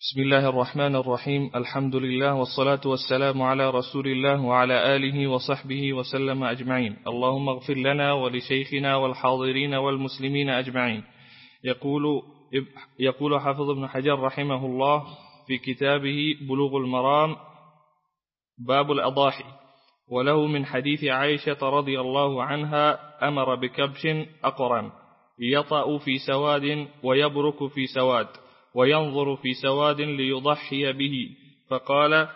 بسم الله الرحمن الرحيم. الحمد لله والصلاة والسلام على رسول الله وعلى آله وصحبه وسلم أجمعين. اللهم اغفر لنا ولشيخنا والحاضرين والمسلمين أجمعين. يقول حافظ ابن حجر رحمه الله في كتابه بلوغ المرام باب الأضاحي: وله من حديث عائشة رضي الله عنها أمر بكبش أقرن يطأ في سواد ويبرك في سواد وينظر في سواد ليضحي به، فقال: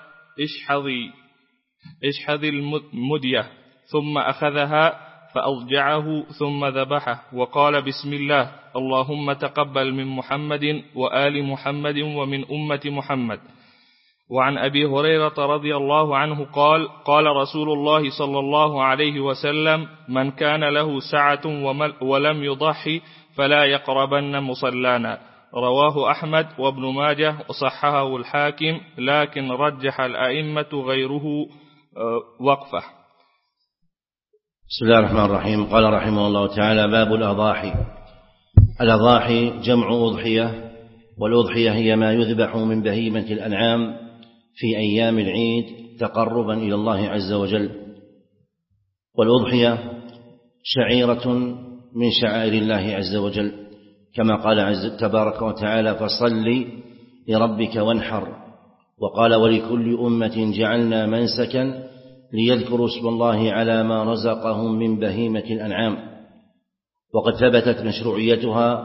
اشحذي المدية، ثم أخذها فأضجعه ثم ذبحه وقال: بسم الله، اللهم تقبل من محمد وآل محمد ومن أمة محمد. وعن أبي هريرة رضي الله عنه قال: قال رسول الله صلى الله عليه وسلم: من كان له سعة ولم يضحي فلا يقربن مصلانا. رواه أحمد وابن ماجه وصححه الحاكم، لكن رجح الأئمة غيره وقفه. بسم الله الرحمن الرحيم. قال رحمه الله تعالى: باب الأضاحي. الأضاحي جمع أضحية، والأضحية هي ما يذبح من بهيمة الأنعام في أيام العيد تقربا إلى الله عز وجل. والأضحية شعيرة من شعائر الله عز وجل، كما قال تبارك وتعالى: فصل لربك وانحر. وقال: ولكل أمة جعلنا منسكا ليذكروا اسم الله على ما رزقهم من بهيمة الأنعام. وقد ثبتت مشروعيتها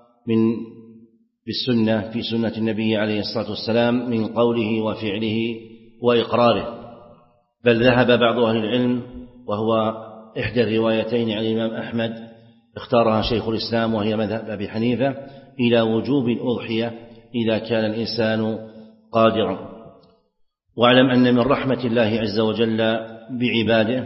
بالسنة في سنة النبي عليه الصلاة والسلام من قوله وفعله وإقراره. بل ذهب بعض أهل العلم، وهو إحدى الروايتين عن الإمام أحمد اختارها شيخ الإسلام وهي مذهب أبي حنيفة، إلى وجوب الأضحية إذا كان الإنسان قادرا. واعلم أن من رحمة الله عز وجل بعباده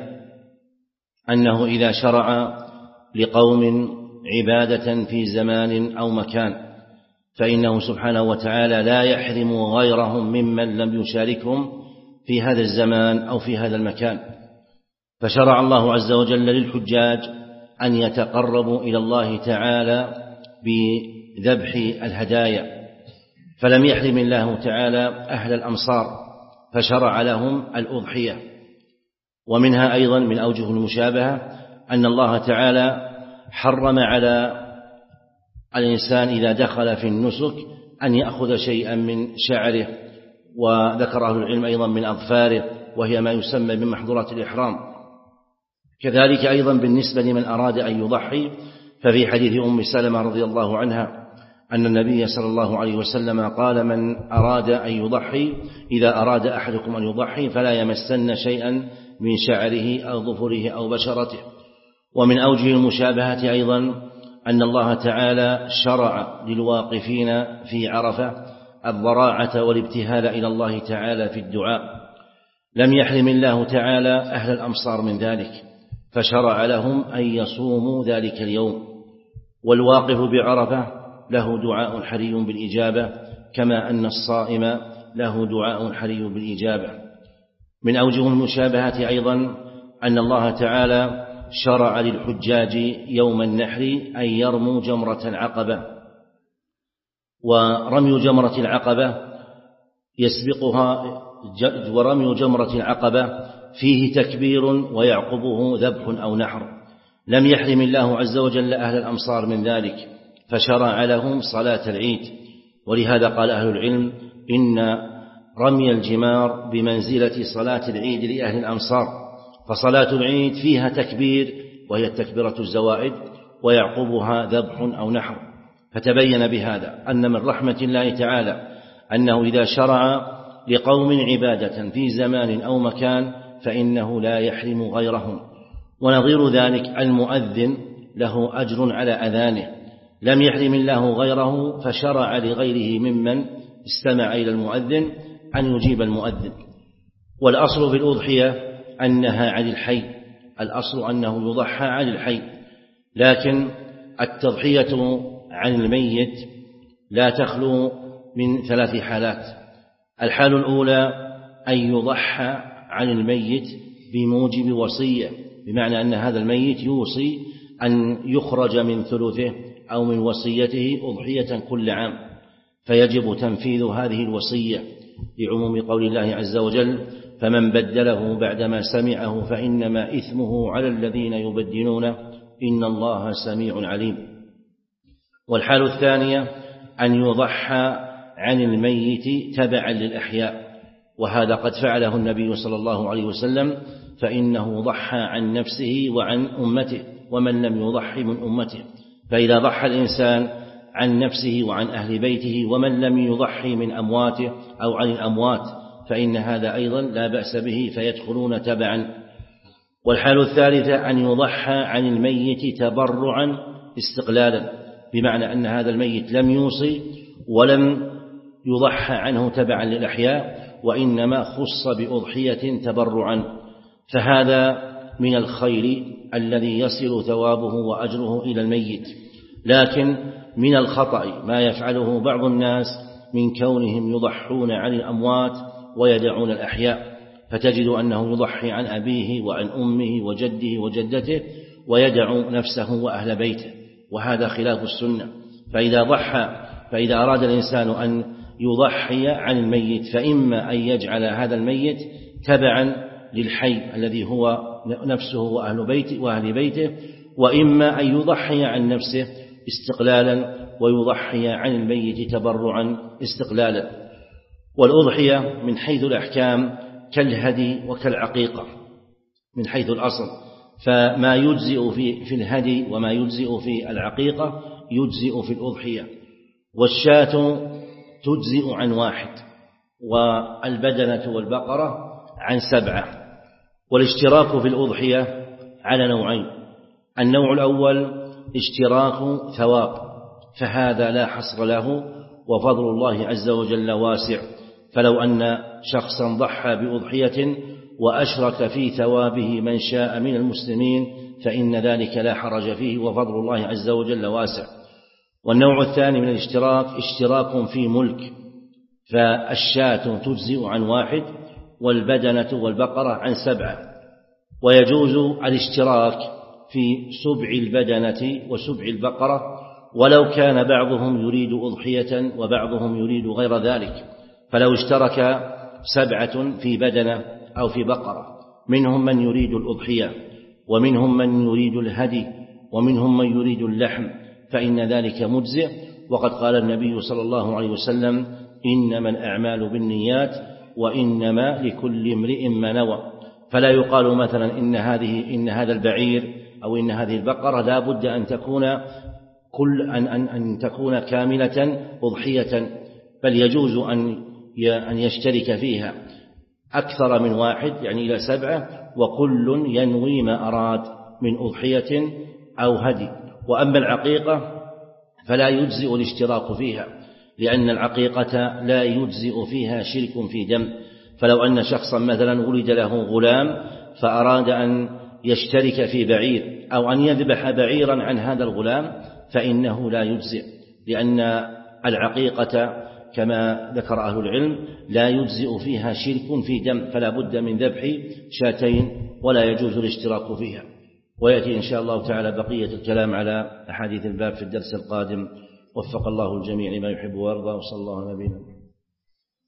أنه إذا شرع لقوم عبادة في زمان أو مكان فإنه سبحانه وتعالى لا يحرم غيرهم ممن لم يشاركهم في هذا الزمان أو في هذا المكان. فشرع الله عز وجل للحجاج أن يتقربوا إلى الله تعالى بذبح الهدايا، فلم يحرم الله تعالى أهل الأمصار فشرع لهم الأضحية. ومنها أيضا من أوجه المشابهة أن الله تعالى حرم على الإنسان إذا دخل في النسك أن يأخذ شيئا من شعره، وذكر أهل العلم أيضا من أظفاره، وهي ما يسمى بمحظورات الإحرام. كذلك أيضا بالنسبة لمن أراد أن يضحي، ففي حديث أم سلمة رضي الله عنها أن النبي صلى الله عليه وسلم قال: من أراد أن يضحي، إذا أراد أحدكم أن يضحي فلا يمسن شيئا من شعره أو ظفره أو بشرته. ومن أوجه المشابهة أيضا أن الله تعالى شرع للواقفين في عرفة الضراعة والابتهال إلى الله تعالى في الدعاء. لم يحرم الله تعالى أهل الأمصار من ذلك، فشرع لهم أن يصوموا ذلك اليوم. والواقف بعرفة له دعاء حري بالإجابة، كما أن الصائم له دعاء حري بالإجابة. من أوجه المشابهة أيضا أن الله تعالى شرع للحجاج يوم النحر أن يرموا جمرة العقبة، ورمي جمرة العقبة يسبقها ورمي جمرة العقبة فيه تكبير ويعقبه ذبح أو نحر. لم يحرم الله عز وجل أهل الأمصار من ذلك، فشرع لهم صلاة العيد. ولهذا قال أهل العلم: إن رمي الجمار بمنزلة صلاة العيد لأهل الأمصار، فصلاة العيد فيها تكبير وهي التكبيرة الزوائد، ويعقبها ذبح أو نحر. فتبين بهذا أن من رحمة الله تعالى أنه إذا شرع لقوم عبادة في زمان أو مكان فإنه لا يحرم غيرهم. ونظير ذلك المؤذن له أجر على أذانه، لم يحرم الله غيره فشرع لغيره ممن استمع إلى المؤذن أن يجيب المؤذن. والأصل في الأضحية أنها عن الحي، الأصل أنه يضحى عن الحي، لكن التضحية عن الميت لا تخلو من ثلاث حالات. الحال الأولى أن يضحى عن الميت بموجب وصية، بمعنى أن هذا الميت يوصي أن يخرج من ثلثه أو من وصيته أضحية كل عام، فيجب تنفيذ هذه الوصية لعموم قول الله عز وجل: فمن بدله بعدما سمعه فإنما إثمه على الذين يبدلون إن الله سميع عليم. والحال الثانية أن يضحى عن الميت تبعا للأحياء، وهذا قد فعله النبي صلى الله عليه وسلم، فإنه ضحى عن نفسه وعن أمته ومن لم يضحي من أمته. فإذا ضحى الإنسان عن نفسه وعن أهل بيته ومن لم يضحي من أمواته أو عن الأموات فإن هذا أيضا لا بأس به، فيدخلون تبعا. والحال الثالثة أن يضحى عن الميت تبرعا استقلالا، بمعنى أن هذا الميت لم يوصي ولم يضحى عنه تبعا للأحياء، وإنما خص بأضحية تبرعا، فهذا من الخير الذي يصل ثوابه وأجره إلى الميت. لكن من الخطأ ما يفعله بعض الناس من كونهم يضحون عن الأموات ويدعون الأحياء، فتجد أنه يضحي عن أبيه وعن أمه وجده وجدته ويدع نفسه وأهل بيته، وهذا خلاف السنة. فإذا أراد الإنسان أن يضحي عن الميت فإما أن يجعل هذا الميت تبعا للحي الذي هو نفسه وأهل بيته، وإما أن يضحي عن نفسه استقلالا ويضحي عن الميت تبرعا استقلالا. والأضحية من حيث الأحكام كالهدي وكالعقيقة من حيث الأصل، فما يجزئ في الهدي وما يجزئ في العقيقة يجزئ في الأضحية. والشاة تجزئ عن 1، والبدنة والبقرة عن 7. والاشتراك في الأضحية على نوعين: النوع الأول اشتراك ثواب، فهذا لا حصر له، وفضل الله عز وجل واسع، فلو أن شخصا ضحى بأضحية وأشرك في ثوابه من شاء من المسلمين فإن ذلك لا حرج فيه، وفضل الله عز وجل واسع. والنوع الثاني من الاشتراك اشتراك في ملك، فالشاة تجزئ عن 1 والبدنة والبقرة عن 7. ويجوز الاشتراك في سبع البدنة وسبع البقرة ولو كان بعضهم يريد أضحية وبعضهم يريد غير ذلك، فلو اشترك 7 في بدنة أو في بقرة، منهم من يريد الأضحية ومنهم من يريد الهدي ومنهم من يريد اللحم، فإن ذلك مجزئ. وقد قال النبي صلى الله عليه وسلم: إنما الأعمال بالنيات وإنما لكل امرئ ما نوى. فلا يقال مثلا إن هذا البعير أو إن هذه البقرة لا بد أن تكون كاملة أضحية، بل يجوز أن يشترك فيها أكثر من 1 يعني إلى 7، وكل ينوي ما أراد من أضحية أو هدي. وأما العقيقة فلا يجزئ الاشتراك فيها، لأن العقيقة لا يجزئ فيها شرك في دم. فلو أن شخصا مثلا ولد له غلام فأراد أن يشترك في بعير أو أن يذبح بعيرا عن هذا الغلام فإنه لا يجزئ، لأن العقيقة كما ذكر أهل العلم لا يجزئ فيها شرك في دم، فلا بد من ذبح 2 ولا يجوز الاشتراك فيها. ويأتي إن شاء الله تعالى بقية الكلام على أحاديث الباب في الدرس القادم. وفق الله الجميع لما يحب ويرضى، وصلى الله على نبينا.